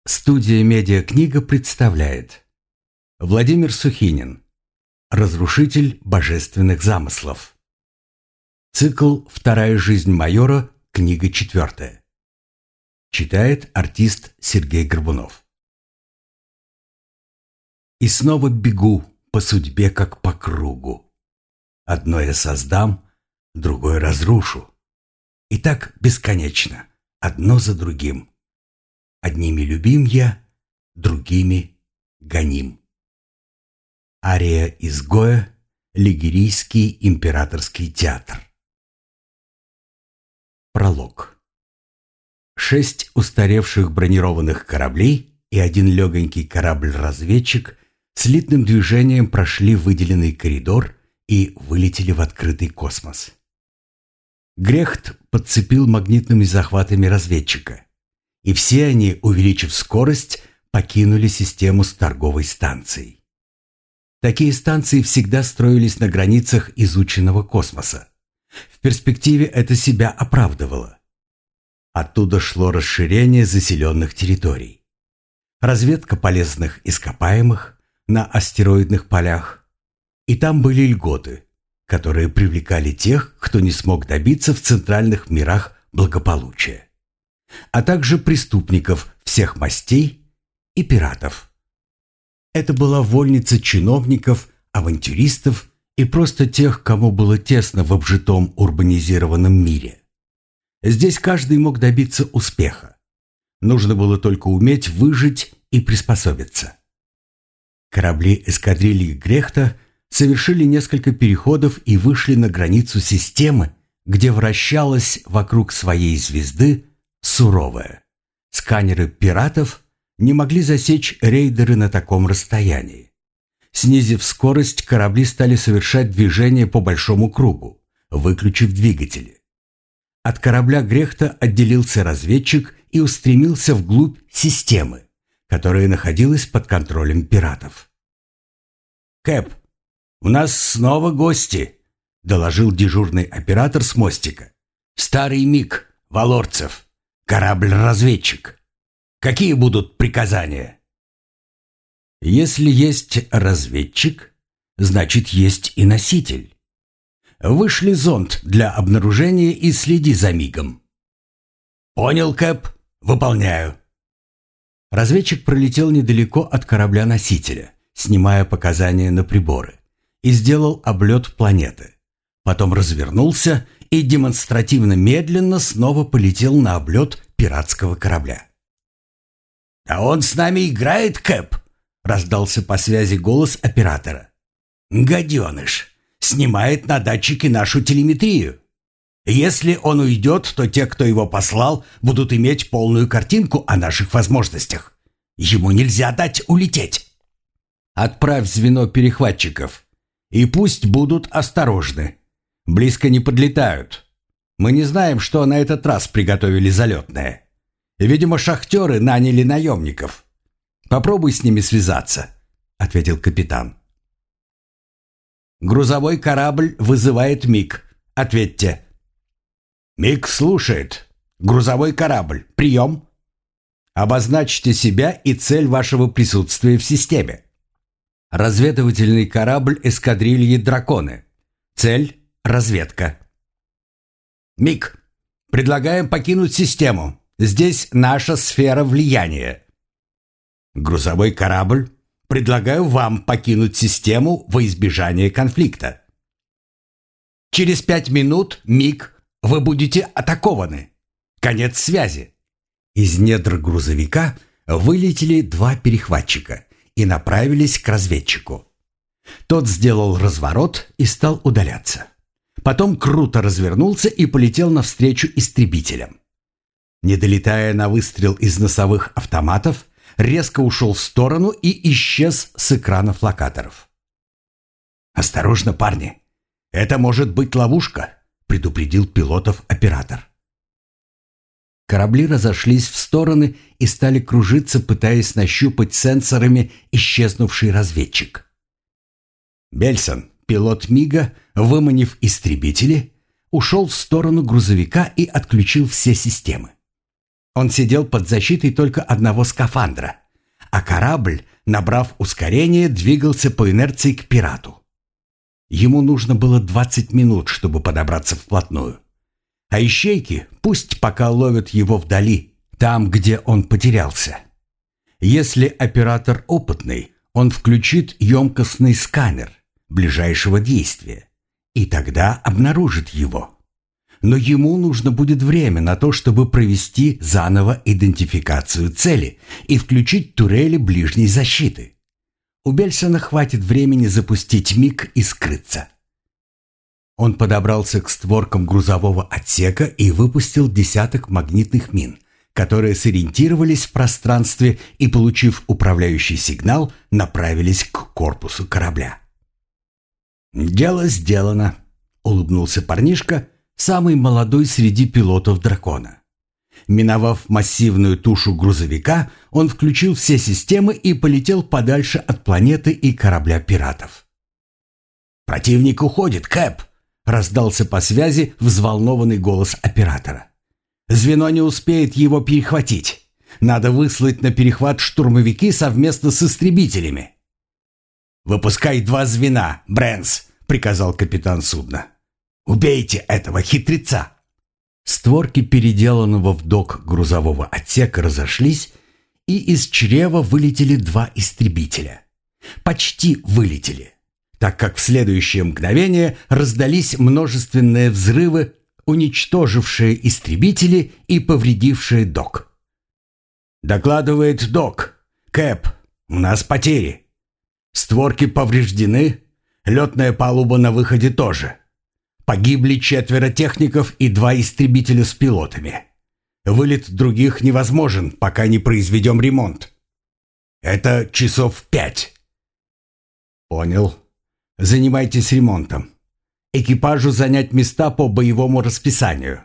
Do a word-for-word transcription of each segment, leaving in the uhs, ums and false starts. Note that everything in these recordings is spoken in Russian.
Студия «Медиакнига» представляет Владимир Сухинин. Разрушитель божественных замыслов. Цикл «Вторая жизнь майора», книга четвертая. Читает артист Сергей Горбунов. И снова бегу по судьбе, как по кругу. Одно я создам, другое разрушу. И так бесконечно, одно за другим. Одними любим я, другими гоним. Ария из Гоя, Лигерийский императорский театр. Пролог. Шесть устаревших бронированных кораблей и один легонький корабль-разведчик слитным движением прошли выделенный коридор и вылетели в открытый космос. Грехт подцепил магнитными захватами разведчика, и все они, увеличив скорость, покинули систему с торговой станцией. Такие станции всегда строились на границах изученного космоса. В перспективе это себя оправдывало. Оттуда шло расширение заселенных территорий. Разведка полезных ископаемых на астероидных полях. И там были льготы, которые привлекали тех, кто не смог добиться в центральных мирах благополучия, а также преступников всех мастей и пиратов. Это была вольница чиновников, авантюристов и просто тех, кому было тесно в обжитом урбанизированном мире. Здесь каждый мог добиться успеха. Нужно было только уметь выжить и приспособиться. Корабли эскадрильи Грехта совершили несколько переходов и вышли на границу системы, где вращалась вокруг своей звезды суровая. Сканеры пиратов не могли засечь рейдеры на таком расстоянии. Снизив скорость, корабли стали совершать движение по большому кругу, выключив двигатели. От корабля Грехта отделился разведчик и устремился вглубь системы, которая находилась под контролем пиратов. «Кэп, у нас снова гости», — доложил дежурный оператор с мостика. «Старый Миг, Валорцев. Корабль-разведчик. Какие будут приказания?» «Если есть разведчик, значит, есть и носитель. Вышли зонд для обнаружения и следи за Мигом». «Понял, Кэп. Выполняю». Разведчик пролетел недалеко от корабля-носителя, снимая показания на приборы, и сделал облет планеты. Потом развернулся и демонстративно медленно снова полетел на облет пиратского корабля. «А он с нами играет, Кэп!» — раздался по связи голос оператора. «Гаденыш! Снимает на датчике нашу телеметрию. Если он уйдет, то те, кто его послал, будут иметь полную картинку о наших возможностях. Ему нельзя дать улететь!» «Отправь звено перехватчиков, и пусть будут осторожны. Близко не подлетают. Мы не знаем, что на этот раз приготовили залетные. Видимо, шахтеры наняли наемников. Попробуй с ними связаться», — ответил капитан. «Грузовой корабль вызывает Миг. Ответьте». «Миг слушает. Грузовой корабль. Прием». «Обозначьте себя и цель вашего присутствия в системе». «Разведывательный корабль эскадрильи «Драконы». Цель — разведка». «Миг, предлагаем покинуть систему. Здесь наша сфера влияния». «Грузовой корабль, предлагаю вам покинуть систему во избежание конфликта». «Через пять минут, Миг, вы будете атакованы. Конец связи». Из недр грузовика вылетели два перехватчика и направились к разведчику. Тот сделал разворот и стал удаляться. Потом круто развернулся и полетел навстречу истребителям. Не долетая на выстрел из носовых автоматов, резко ушел в сторону и исчез с экранов локаторов. «Осторожно, парни! Это может быть ловушка», — предупредил пилотов оператор. Корабли разошлись в стороны и стали кружиться, пытаясь нащупать сенсорами исчезнувший разведчик. Бельсон, пилот Мига, выманив истребители, ушел в сторону грузовика и отключил все системы. Он сидел под защитой только одного скафандра, а корабль, набрав ускорение, двигался по инерции к пирату. Ему нужно было двадцать минут, чтобы подобраться вплотную. А ищейки пусть пока ловят его вдали, там, где он потерялся. Если оператор опытный, он включит емкостный сканер ближайшего действия, и тогда обнаружит его. Но ему нужно будет время на то, чтобы провести заново идентификацию цели и включить турели ближней защиты. У Бельсона хватит времени запустить миг и скрыться. Он подобрался к створкам грузового отсека и выпустил десяток магнитных мин, которые сориентировались в пространстве и, получив управляющий сигнал, направились к корпусу корабля. «Дело сделано», — улыбнулся парнишка, самый молодой среди пилотов «Дракона». Миновав массивную тушу грузовика, он включил все системы и полетел подальше от планеты и корабля пиратов. «Противник уходит, Кэп!» — раздался по связи взволнованный голос оператора. «Звено не успеет его перехватить. Надо выслать на перехват штурмовики совместно с истребителями». «Выпускай два звена, Брэнс», — приказал капитан судна. «Убейте этого хитреца!» Створки переделанного в док грузового отсека разошлись, и из чрева вылетели два истребителя. Почти вылетели, так как в следующее мгновение раздались множественные взрывы, уничтожившие истребители и повредившие док. «Докладывает док. Кэп, у нас потери. Створки повреждены, летная палуба на выходе тоже. Погибли четверо техников и два истребителя с пилотами. Вылет других невозможен, пока не произведем ремонт. Это часов пять». «Понял. Занимайтесь ремонтом. Экипажу занять места по боевому расписанию».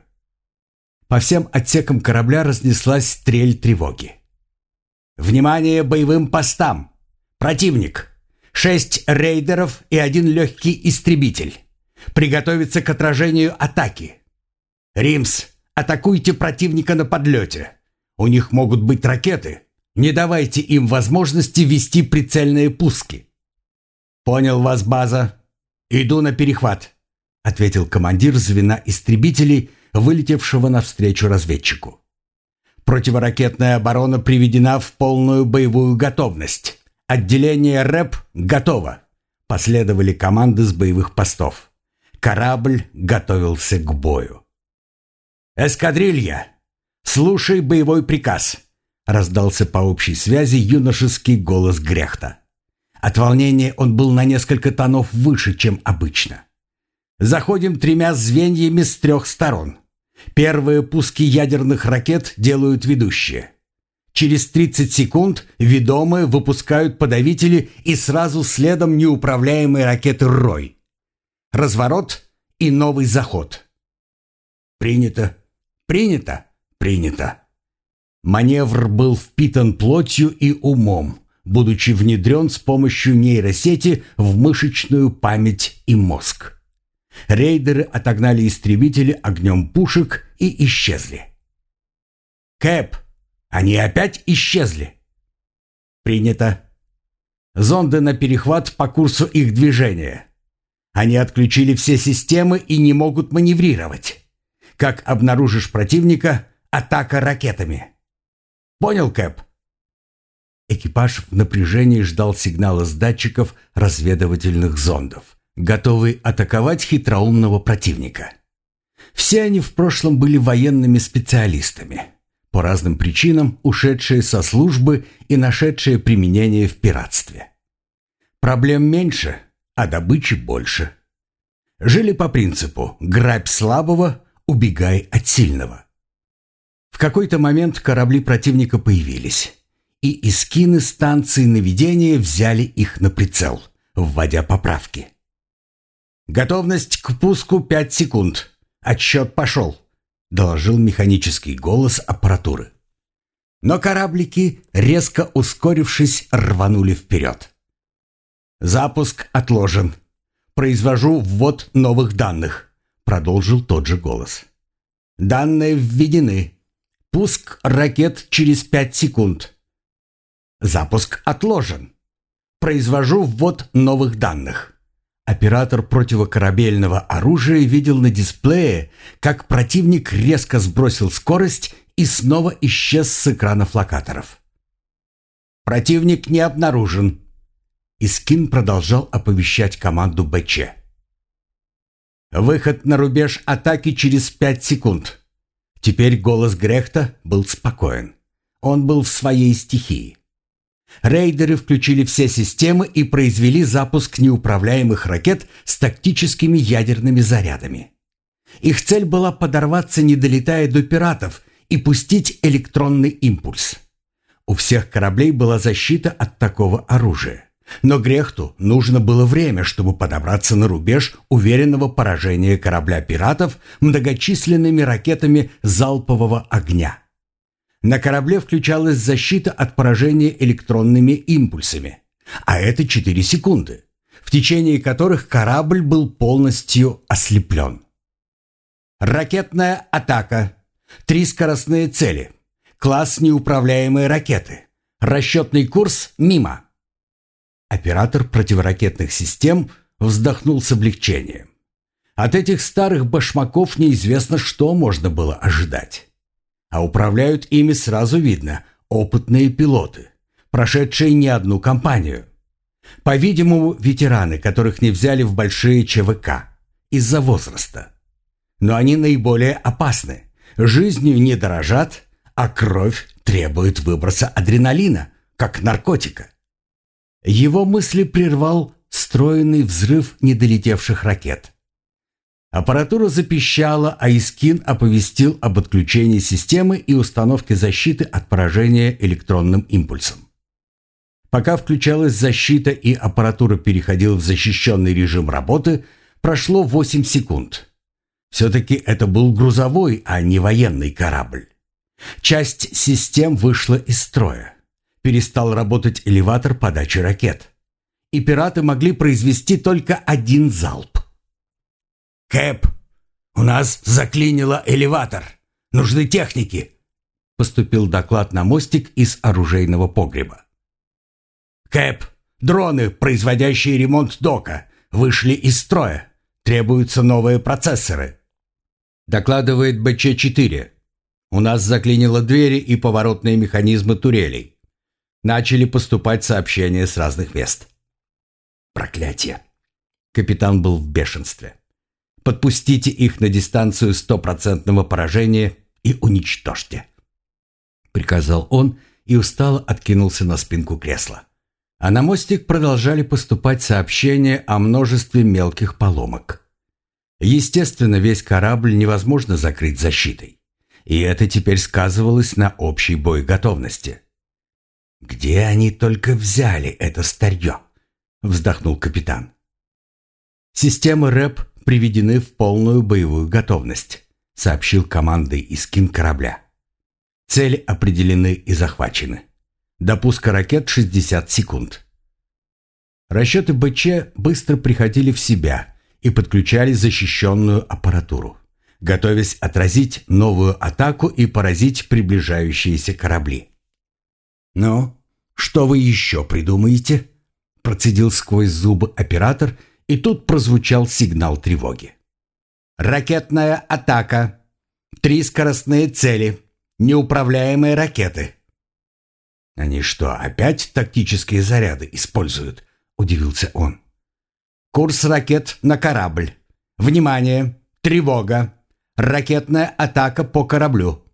По всем отсекам корабля разнеслась трель тревоги. «Внимание боевым постам! Противник! Шесть рейдеров и один легкий истребитель. Приготовиться к отражению атаки. Римс, атакуйте противника на подлете. У них могут быть ракеты. Не давайте им возможности вести прицельные пуски». «Понял вас, база. Иду на перехват», — ответил командир звена истребителей, вылетевшего навстречу разведчику. «Противоракетная оборона приведена в полную боевую готовность. Отделение рэп готово», — последовали команды с боевых постов. Корабль готовился к бою. «Эскадрилья, слушай боевой приказ», — раздался по общей связи юношеский голос Грехта. От волнения он был на несколько тонов выше, чем обычно. «Заходим тремя звеньями с трех сторон. Первые пуски ядерных ракет делают ведущие. Через тридцать секунд ведомые выпускают подавители и сразу следом неуправляемые ракеты «Рой». Разворот и новый заход». «Принято, принято, принято». Маневр был впитан плотью и умом, будучи внедрен с помощью нейросети в мышечную память и мозг. Рейдеры отогнали истребители огнем пушек и исчезли. «Кэп, они опять исчезли». «Принято. Зонды на перехват по курсу их движения. Они отключили все системы и не могут маневрировать. Как обнаружишь противника, атака ракетами». «Понял, Кэп?» Экипаж в напряжении ждал сигнала с датчиков разведывательных зондов, готовый атаковать хитроумного противника. Все они в прошлом были военными специалистами, по разным причинам ушедшие со службы и нашедшие применение в пиратстве. Проблем меньше, а добычи больше. Жили по принципу «грабь слабого, убегай от сильного». В какой-то момент корабли противника появились, и эскины станции наведения взяли их на прицел, вводя поправки. «Готовность к пуску пять секунд. Отсчет пошел», — доложил механический голос аппаратуры. Но кораблики, резко ускорившись, рванули вперед. «Запуск отложен. Произвожу ввод новых данных», — продолжил тот же голос. «Данные введены. Пуск ракет через пять секунд. Запуск отложен. Произвожу ввод новых данных. Оператор противокорабельного оружия видел на дисплее, как противник резко сбросил скорость и снова исчез с экранов локаторов. «Противник не обнаружен». Искин продолжал оповещать команду БЧ. «Выход на рубеж атаки через пять секунд». Теперь голос Грехта был спокоен. Он был в своей стихии. Рейдеры включили все системы и произвели запуск неуправляемых ракет с тактическими ядерными зарядами. Их цель была подорваться, не долетая до пиратов, и пустить электронный импульс. У всех кораблей была защита от такого оружия. Но Грехту нужно было время, чтобы подобраться на рубеж уверенного поражения корабля пиратов многочисленными ракетами залпового огня. На корабле включалась защита от поражения электронными импульсами, а это четыре секунды, в течение которых корабль был полностью ослеплен. Ракетная атака. Три скоростные цели. Класс неуправляемые ракеты. Расчетный курс мимо. Оператор противоракетных систем вздохнул с облегчением. От этих старых башмаков неизвестно, что можно было ожидать. А управляют ими сразу видно опытные пилоты, прошедшие не одну кампанию. По-видимому, ветераны, которых не взяли в большие ЧВК из-за возраста. Но они наиболее опасны, жизнью не дорожат, а кровь требует выброса адреналина, как наркотика. Его мысли прервал стройный взрыв недолетевших ракет. Аппаратура запищала, а Искин оповестил об отключении системы и установке защиты от поражения электронным импульсом. Пока включалась защита и аппаратура переходила в защищенный режим работы, прошло восемь секунд. Все-таки это был грузовой, а не военный корабль. Часть систем вышла из строя. Перестал работать элеватор подачи ракет. И пираты могли произвести только один залп. «Кэп, у нас заклинило элеватор. Нужны техники», — поступил доклад на мостик из оружейного погреба. «Кэп, дроны, производящие ремонт дока, вышли из строя. Требуются новые процессоры». Докладывает БЧ четыре. «У нас заклинило двери и поворотные механизмы турелей. Начали поступать сообщения с разных мест». «Проклятие!» Капитан был в бешенстве. «Подпустите их на дистанцию стопроцентного поражения и уничтожьте», — приказал он и устало откинулся на спинку кресла. А на мостик продолжали поступать сообщения о множестве мелких поломок. Естественно, весь корабль невозможно закрыть защитой, и это теперь сказывалось на общей боеготовности. «Где они только взяли это старье?» — вздохнул капитан. «Системы РЭП приведены в полную боевую готовность», — сообщил командой Искин корабля. «Цели определены и захвачены. До пуска ракет шестьдесят секунд». Расчеты БЧ быстро приходили в себя и подключали защищенную аппаратуру, готовясь отразить новую атаку и поразить приближающиеся корабли. «Ну, что вы еще придумаете?» — процедил сквозь зубы оператор, и тут прозвучал сигнал тревоги. «Ракетная атака. Три скоростные цели. Неуправляемые ракеты». «Они что, опять тактические заряды используют?» — удивился он. «Курс ракет на корабль. Внимание! Тревога! Ракетная атака по кораблю».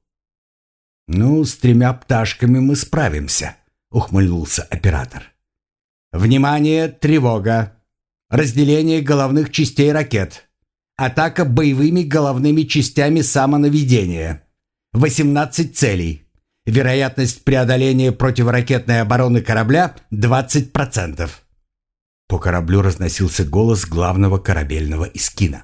«Ну, с тремя пташками мы справимся», — ухмыльнулся оператор. «Внимание! Тревога! Разделение головных частей ракет. Атака боевыми головными частями самонаведения. восемнадцать целей. Вероятность преодоления противоракетной обороны корабля двадцать процентов». По кораблю разносился голос главного корабельного Искина.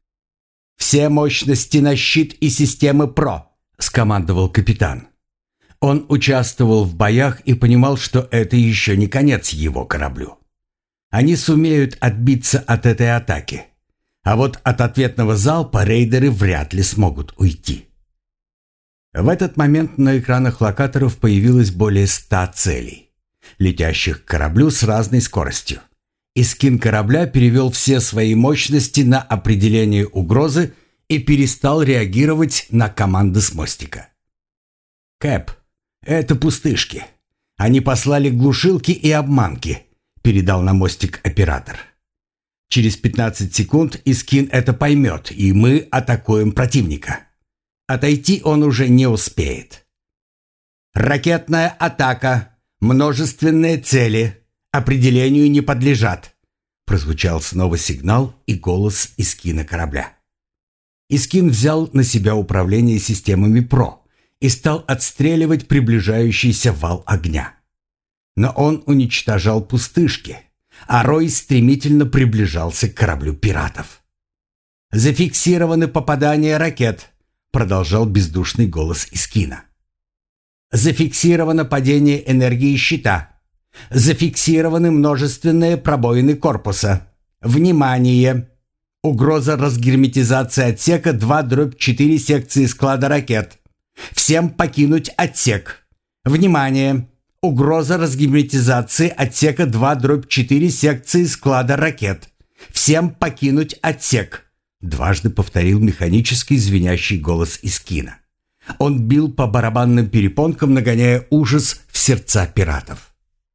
«Все мощности на щит и системы ПРО», — скомандовал капитан. Он участвовал в боях и понимал, что это еще не конец его кораблю. Они сумеют отбиться от этой атаки, а вот от ответного залпа рейдеры вряд ли смогут уйти. В этот момент на экранах локаторов появилось более ста целей, летящих к кораблю с разной скоростью. Искин корабля перевел все свои мощности на определение угрозы и перестал реагировать на команды с мостика. «Кэп, это пустышки. Они послали глушилки и обманки», — передал на мостик оператор. «Через пятнадцать секунд Искин это поймет, и мы атакуем противника. Отойти он уже не успеет». «Ракетная атака. Множественные цели. Определению не подлежат», — прозвучал снова сигнал и голос Искина корабля. Искин взял на себя управление системами ПРО и стал отстреливать приближающийся вал огня. Но он уничтожал пустышки, а рой стремительно приближался к кораблю пиратов. «Зафиксированы попадания ракет», — продолжал бездушный голос Искина. «Зафиксировано падение энергии щита. Зафиксированы множественные пробоины корпуса. Внимание! Угроза разгерметизации отсека два дробь четыре секции склада ракет. Всем покинуть отсек. Внимание! Угроза разгерметизации отсека два дробь четыре секции склада ракет. Всем покинуть отсек», — дважды повторил механический звенящий голос Искина. Он бил по барабанным перепонкам, нагоняя ужас в сердца пиратов.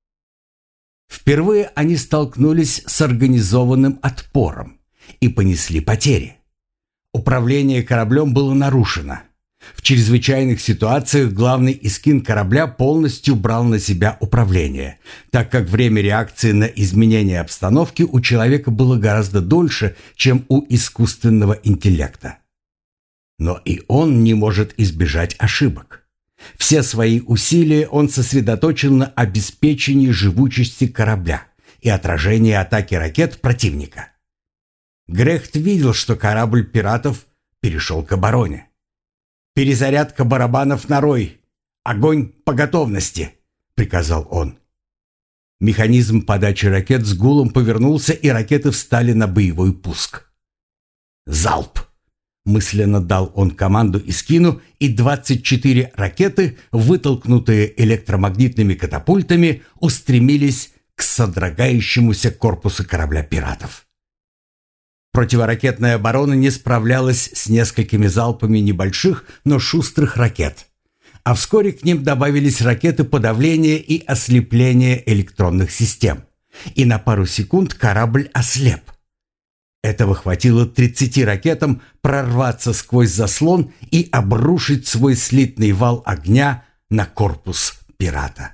Впервые они столкнулись с организованным отпором и понесли потери. Управление кораблем было нарушено. В чрезвычайных ситуациях главный Искин корабля полностью брал на себя управление, так как время реакции на изменение обстановки у человека было гораздо дольше, чем у искусственного интеллекта. Но и он не может избежать ошибок. Все свои усилия он сосредоточил на обеспечении живучести корабля и отражении атаки ракет противника. Грехт видел, что корабль пиратов перешел к обороне. «Перезарядка барабанов на рой! Огонь по готовности!» — приказал он. Механизм подачи ракет с гулом повернулся, и ракеты встали на боевой пуск. «Залп!» — мысленно дал он команду Искину, и двадцать четыре ракеты, вытолкнутые электромагнитными катапультами, устремились к содрогающемуся корпусу корабля пиратов. Противоракетная оборона не справлялась с несколькими залпами небольших, но шустрых ракет, а вскоре к ним добавились ракеты подавления и ослепления электронных систем, и на пару секунд корабль ослеп. Этого хватило тридцати ракетам прорваться сквозь заслон и обрушить свой слитный вал огня на корпус пирата.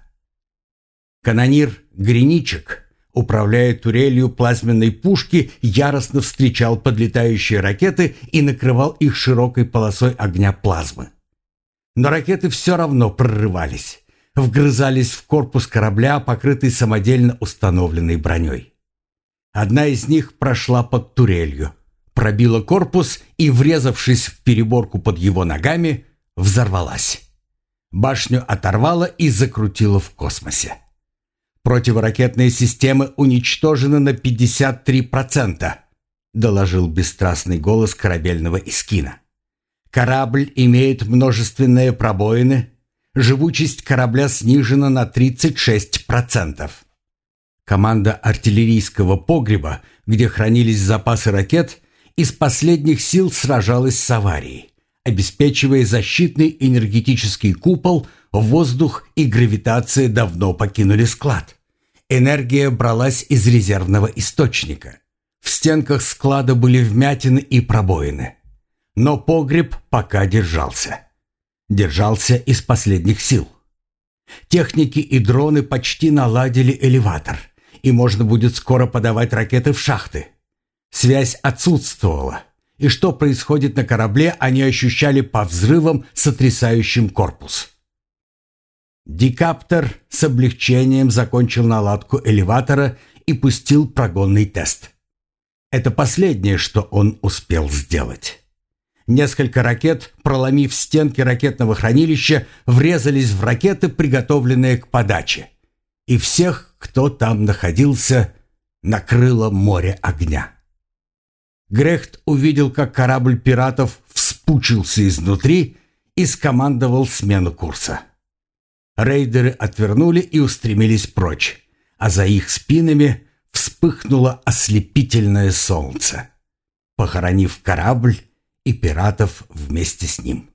Канонир Гриничек, управляя турелью плазменной пушки, яростно встречал подлетающие ракеты и накрывал их широкой полосой огня плазмы. Но ракеты все равно прорывались, вгрызались в корпус корабля, покрытый самодельно установленной броней. Одна из них прошла под турелью, пробила корпус и, врезавшись в переборку под его ногами, взорвалась. Башню оторвало и закрутило в космосе. «Противоракетные системы уничтожены на пятьдесят три процента», доложил бесстрастный голос корабельного Искина. «Корабль имеет множественные пробоины. Живучесть корабля снижена на тридцать шесть процентов». Команда артиллерийского погреба, где хранились запасы ракет, из последних сил сражалась с аварией, обеспечивая защитный энергетический купол. Воздух и гравитация давно покинули склад. Энергия бралась из резервного источника. В стенках склада были вмятины и пробоины. Но погреб пока держался. Держался из последних сил. Техники и дроны почти наладили элеватор, и можно будет скоро подавать ракеты в шахты. Связь отсутствовала, и что происходит на корабле, они ощущали по взрывам, сотрясающим корпус. Декаптер с облегчением закончил наладку элеватора и пустил прогонный тест. Это последнее, что он успел сделать. Несколько ракет, проломив стенки ракетного хранилища, врезались в ракеты, приготовленные к подаче. И всех, кто там находился, накрыло море огня. Грехт увидел, как корабль пиратов вспучился изнутри и скомандовал смену курса. Рейдеры отвернули и устремились прочь, а за их спинами вспыхнуло ослепительное солнце, похоронив корабль и пиратов вместе с ним.